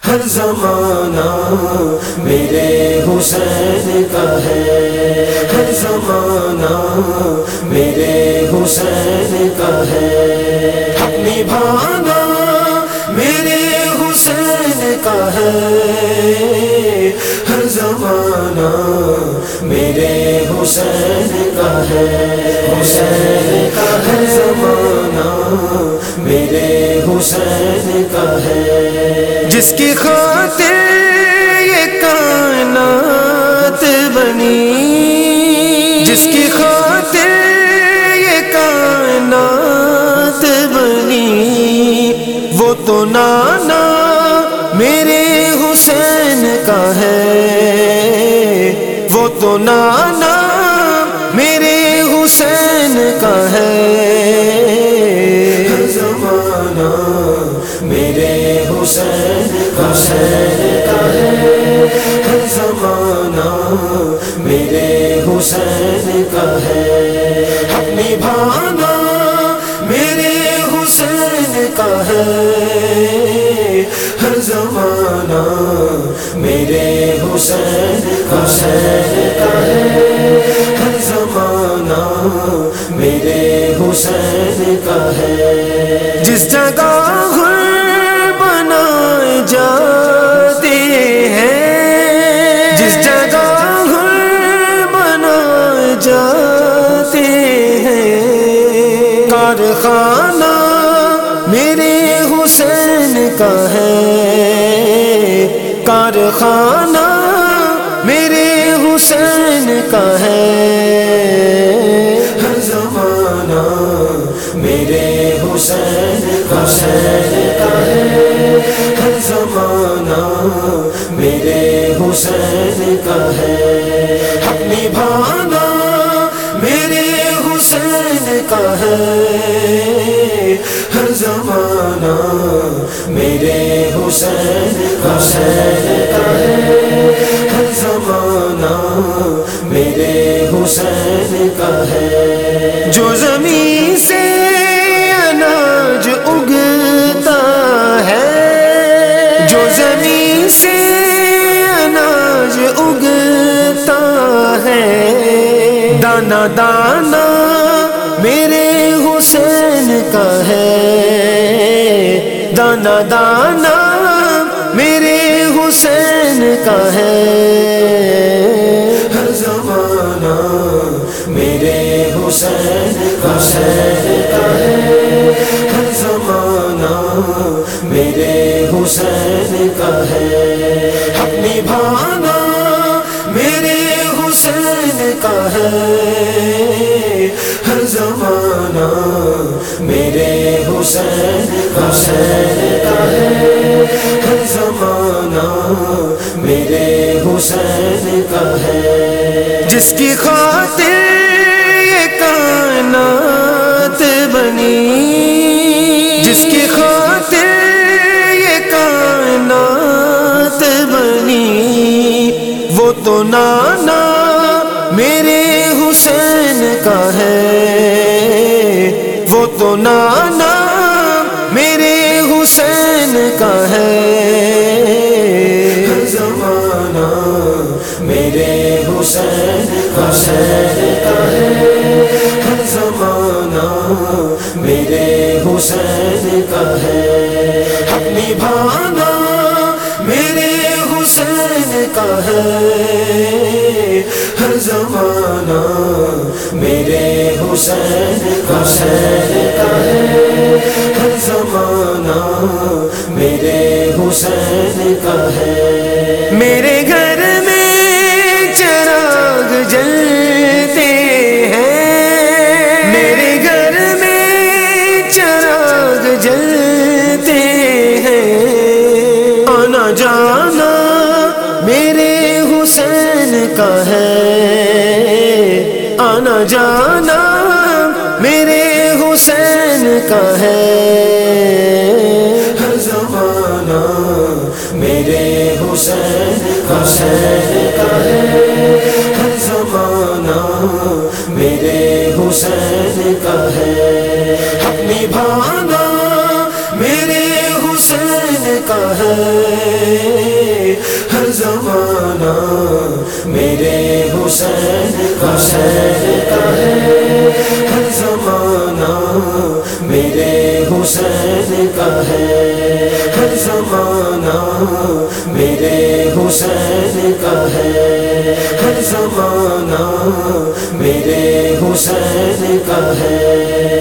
ہر زمانہ میرے حسین کا ہے، ہر زمانہ میرے حسین کا ہے، حق نبھانا میرے حسین کا ہے، ہر زمانہ میرے حسین کا ہے، حسین کا ہر زمانہ میرے حسین کا ہے، جس کی خاطر یہ کائنات بنی، جس کی خاطر یہ کائنات بنی، وہ تو نانا میرے حسین کا ہے، وہ تو نانا میرے حسین کا ہے، ہر زمانہ میرے حسین کا ہے، ہر زمانہ میرے حسین کا ہے، حق نبھانا میرے حسین کا ہے، ہر زمانہ میرے حسین کا ہے، ہر زمانہ میرے حسین کا ہے، جس جگہ بنائے جاتے ہیں، جس جگہ بنائے جاتے ہیں، کارخانہ میرے حسین کا ہے، کارخانہ میرے حسین کا ہے، ہر زمانہ میرے حسین کا ہے، ہر زمانہ میرے حسین کا ہے، حق نبھانا میرے حسین کا ہے، ہر زمانہ میرے حسین کا ہے، ہر زمانہ میرے حسین کا ہے، جو زمین سے اناج اگتا ہے، جو زمین سے اناج اگتا ہے، دانا دانا میرے حسین کا ہے، دانا دانا میرے حسین کا ہے، ہر زمانہ میرے حسین کا ہے، ہر زمانہ میرے حسین کا ہے، حق نبھانا میرے حسین کا ہے، ہر زمانہ میرے حسین کا ہے، ہر زمانہ میرے حسین کا ہے، جس کی خاطر یہ کائنات بنی، جس کی خاطر یہ کائنات بنی، وہ تو نانا میرے حسین کا ہے، وہ تو نانا میرے حسین کا ہے، ہر زمانہ میرے حسین کا ہے، ہر زمانہ میرے حسین کا ہے، حق نبھانا میرے حسین کا ہے، ہر زمانہ میرے حسین کا ہے، ہر زمانہ میرے حسین کا ہے، میرے گھر میں چراغ جلتے ہیں، میرے گھر میں چراغ جلتے ہیں، آنا جانا میرے حسین کا ہے، آنا جانا میرے حسین کا ہے، ہر زمانہ میرے حسین کا ہے، ہر زمانہ میرے حسین کا ہے، حق نبھانا میرے حسین کا ہے، ہر زمانہ میرے حسین کا ہے، ہر زمانہ میرے حسین کا ہے، ہر زمانہ میرے حسین کا ہے، ہر زمانہ میرے حسین کا ہے۔